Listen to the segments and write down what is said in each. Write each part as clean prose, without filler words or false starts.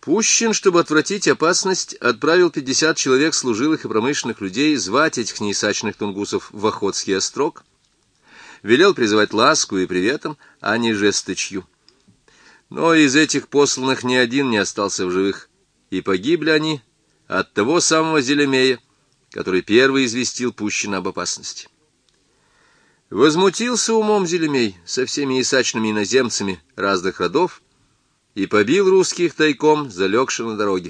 Пущин, чтобы отвратить опасность, отправил 50 человек служилых и промышленных людей звать этих неясачных тунгусов в Охотский острог, велел призывать ласку и приветом, а не жесточью. Но из этих посланных ни один не остался в живых, и погибли они от того самого Зелемея, который первый известил Пущина об опасности. Возмутился умом Зелемей со всеми ясачными иноземцами разных родов и побил русских тайком, залегши на дороге.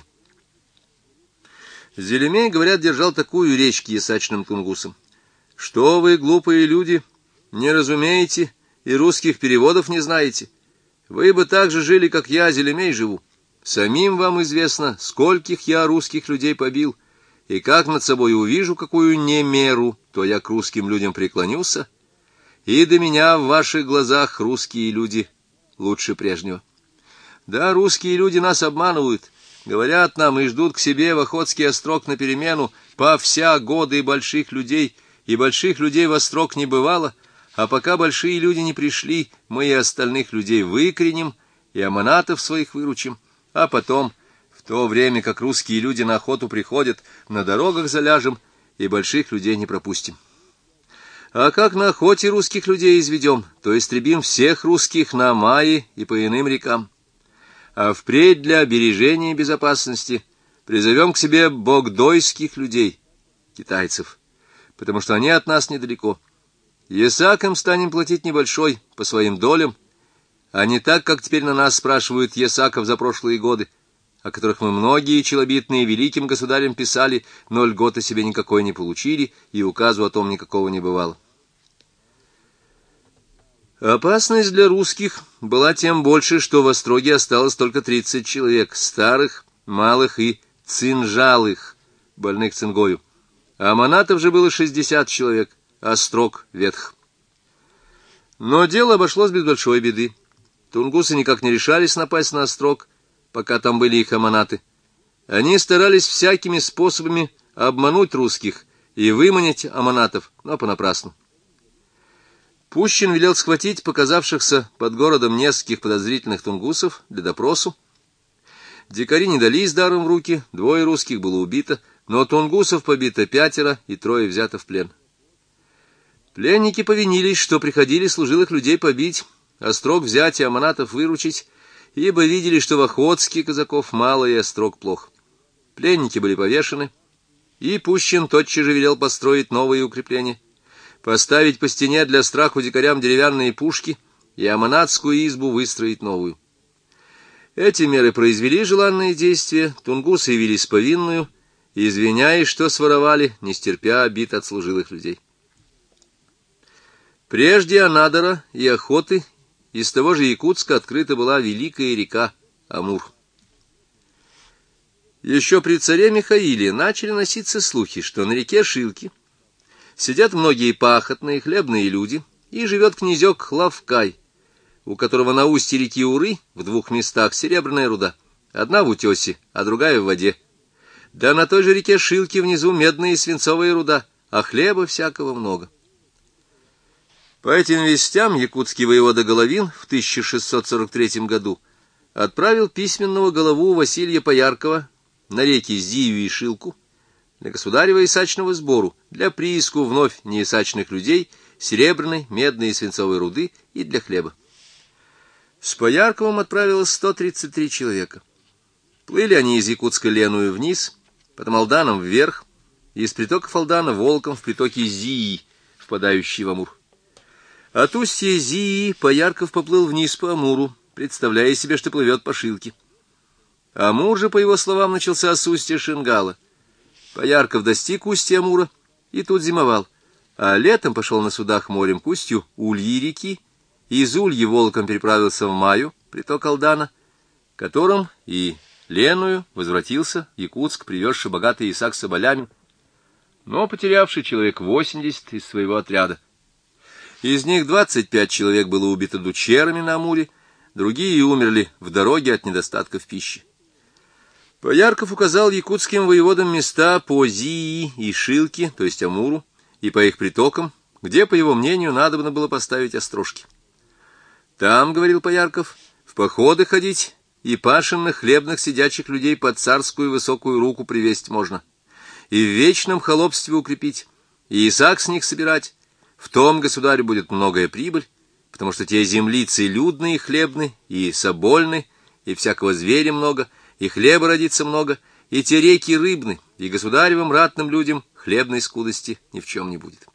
Зелемей, говорят, держал такую речь к ясачным тунгусам: «Что вы, глупые люди, не разумеете и русских переводов не знаете? Вы бы так же жили, как я, Зелемей, живу. Самим вам известно, скольких я русских людей побил, и как над собой увижу какую немеру, то я к русским людям преклонюся, и до меня в ваших глазах русские люди лучше прежнего. Да, русские люди нас обманывают, говорят нам и ждут к себе в Охотский острог на перемену по вся годы больших людей, и больших людей в острог не бывало, а пока большие люди не пришли, мы и остальных людей выкореним и аманатов своих выручим, а потом, в то время как русские люди на охоту приходят, на дорогах заляжем и больших людей не пропустим. А как на охоте русских людей изведем, то истребим всех русских на Амае и по иным рекам. А впредь для бережения безопасности призовем к себе богдойских людей, китайцев, потому что они от нас недалеко. Ясакам станем платить небольшой, по своим долям, а не так, как теперь на нас спрашивают ясаков за прошлые годы, о которых мы многие челобитные великим государям писали, но льготы себе никакой не получили, и указу о том никакого не бывало. Опасность для русских была тем больше, что в остроге осталось только 30 человек, старых, малых и цинжалых, больных цингою. А аманатов же было 60 человек, острог ветх. Но дело обошлось без большой беды. Тунгусы никак не решались напасть на острог, пока там были их аманаты. Они старались всякими способами обмануть русских и выманить аманатов, но понапрасну. Пущин велел схватить показавшихся под городом нескольких подозрительных тунгусов для допросу. Дикари не дались даром в руки, 2 русских было убито, но тунгусов побито 5 и 3 взято в плен. Пленники повинились, что приходили служилых людей побить, острог взять и аманатов выручить, ибо видели, что в Охотске казаков мало и острог плох. Пленники были повешены, и Пущин тотчас же велел построить новые укрепления, поставить по стене для страху дикарям деревянные пушки и аманатскую избу выстроить новую. Эти меры произвели желанные действия, тунгусы явились повинную, извиняясь, что своровали, не стерпя обид от служилых людей. Прежде Анадыра и охоты из того же Якутска открыта была великая река Амур. Еще при царе Михаиле начали носиться слухи, что на реке Шилки сидят многие пахотные хлебные люди, и живет князек Лавкай, у которого на устье реки Уры в 2 местах серебряная руда, одна в утесе, а другая в воде. Да на той же реке Шилки внизу медная и свинцовая руда, а хлеба всякого много. По этим вестям якутский воевода Головин в 1643 году отправил письменного голову Василия Пояркова на реки Зию и Шилку для государева ясачного сбору, для прииску вновь неясачных людей, серебряной, медной и свинцовой руды и для хлеба. С Поярковым отправилось 133 человека. Плыли они из Якутска Леную вниз, потом Алданом вверх, и из притоков Алдана волком в притоке Зии, впадающий в Амур. От устья Зии Поярков поплыл вниз по Амуру, представляя себе, что плывет по Шилке. Амур же, по его словам, начался с устья Шингала. Поярков достиг устья Амура и тут зимовал, а летом пошел на судах морем к устью Ульи реки, и из Ульи волком переправился в Маю, приток Алдана, которым и Леную возвратился Якутск, привезший богатый ясак с соболями, но потерявший человек 80 из своего отряда. Из них 25 человек было убито дучерами на Амуре, другие умерли в дороге от недостатка в пище. Поярков указал якутским воеводам места по Зии и Шилке, то есть Амуру, и по их притокам, где, по его мнению, надобно было поставить острожки. Там, говорил Поярков, в походы ходить и пашенных хлебных сидячих людей под царскую высокую руку привесть можно, и в вечном холопстве укрепить, и Исаак с них собирать. В том государю будет многая прибыль, потому что те землицы людные и хлебны, и собольны, и всякого зверя много, и хлеба родится много, и те реки рыбны, и государевым ратным людям хлебной скудости ни в чем не будет.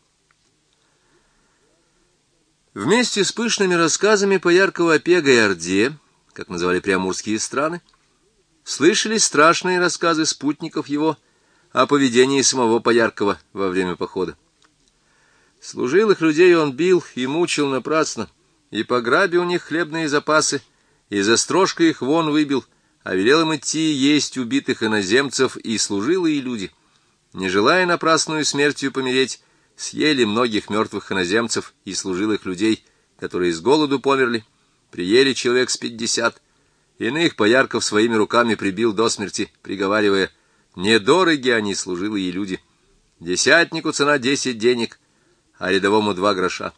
Вместе с пышными рассказами Пояркова о Пега и Орде, как называли приамурские страны, слышались страшные рассказы спутников его о поведении самого Пояркова во время похода. Служилых людей он бил и мучил напрасно, и пограбил у них хлебные запасы, и за строжкой их вон выбил, а велел им идти есть убитых иноземцев, и служилые люди, не желая напрасную смертью помереть, съели многих мертвых иноземцев и служилых людей, которые с голоду померли, приели человек с 50, иных Поярков своими руками прибил до смерти, приговаривая: «Недороги они, служилые люди, десятнику цена 10 денег, а рядовому 2 гроша».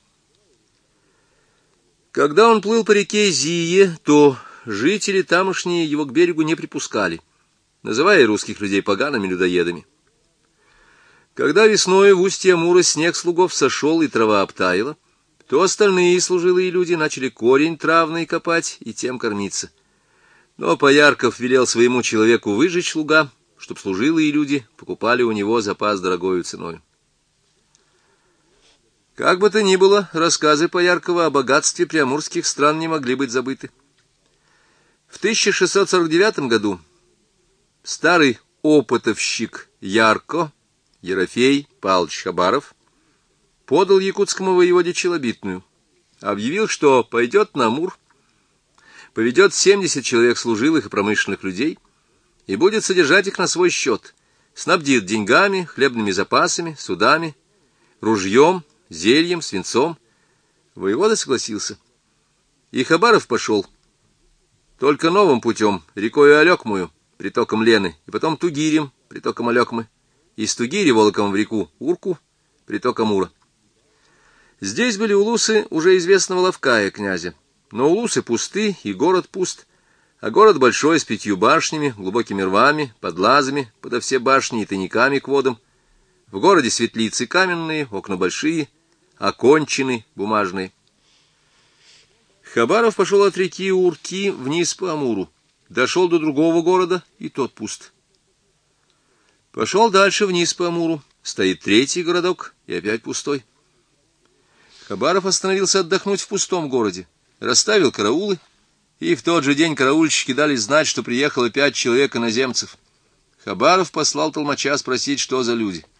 Когда он плыл по реке Зие, то жители тамошние его к берегу не припускали, называя русских людей погаными людоедами. Когда весной в устье Амура снег с лугов сошел и трава обтаяла, то остальные служилые люди начали корень травный копать и тем кормиться. Но Поярков велел своему человеку выжечь луга, чтоб служилые люди покупали у него запас дорогою ценой. Как бы то ни было, рассказы Пояркова о богатстве приамурских стран не могли быть забыты. В 1649 году старый опытовщик Ярко, Ерофей Павлович Хабаров, подал якутскому воеводе челобитную, объявил, что пойдет на Амур, поведет 70 человек служилых и промышленных людей и будет содержать их на свой счет, снабдит деньгами, хлебными запасами, судами, ружьем, зельем, свинцом. Воевода согласился. И Хабаров пошел только новым путем, рекою Алекмую, притоком Лены, и потом Тугирем, притоком Алекмы, и с Тугири волоком в реку Урку, притоком Амура. Здесь были улусы уже известного Лавкая князя, но улусы пусты, и город пуст, а город большой, с 5 башнями, глубокими рвами, подлазами подо все башни и тайниками к водам. В городе светлицы каменные, окна большие, окончены бумажные. Хабаров пошел от реки Урки вниз по Амуру, дошел до другого города, и тот пуст. Пошел дальше вниз по Амуру, стоит 3-й городок, и опять пустой. Хабаров остановился отдохнуть в пустом городе, расставил караулы, и в тот же день караульщики дали знать, что приехало 5 человек иноземцев. Хабаров послал толмача спросить, что за люди.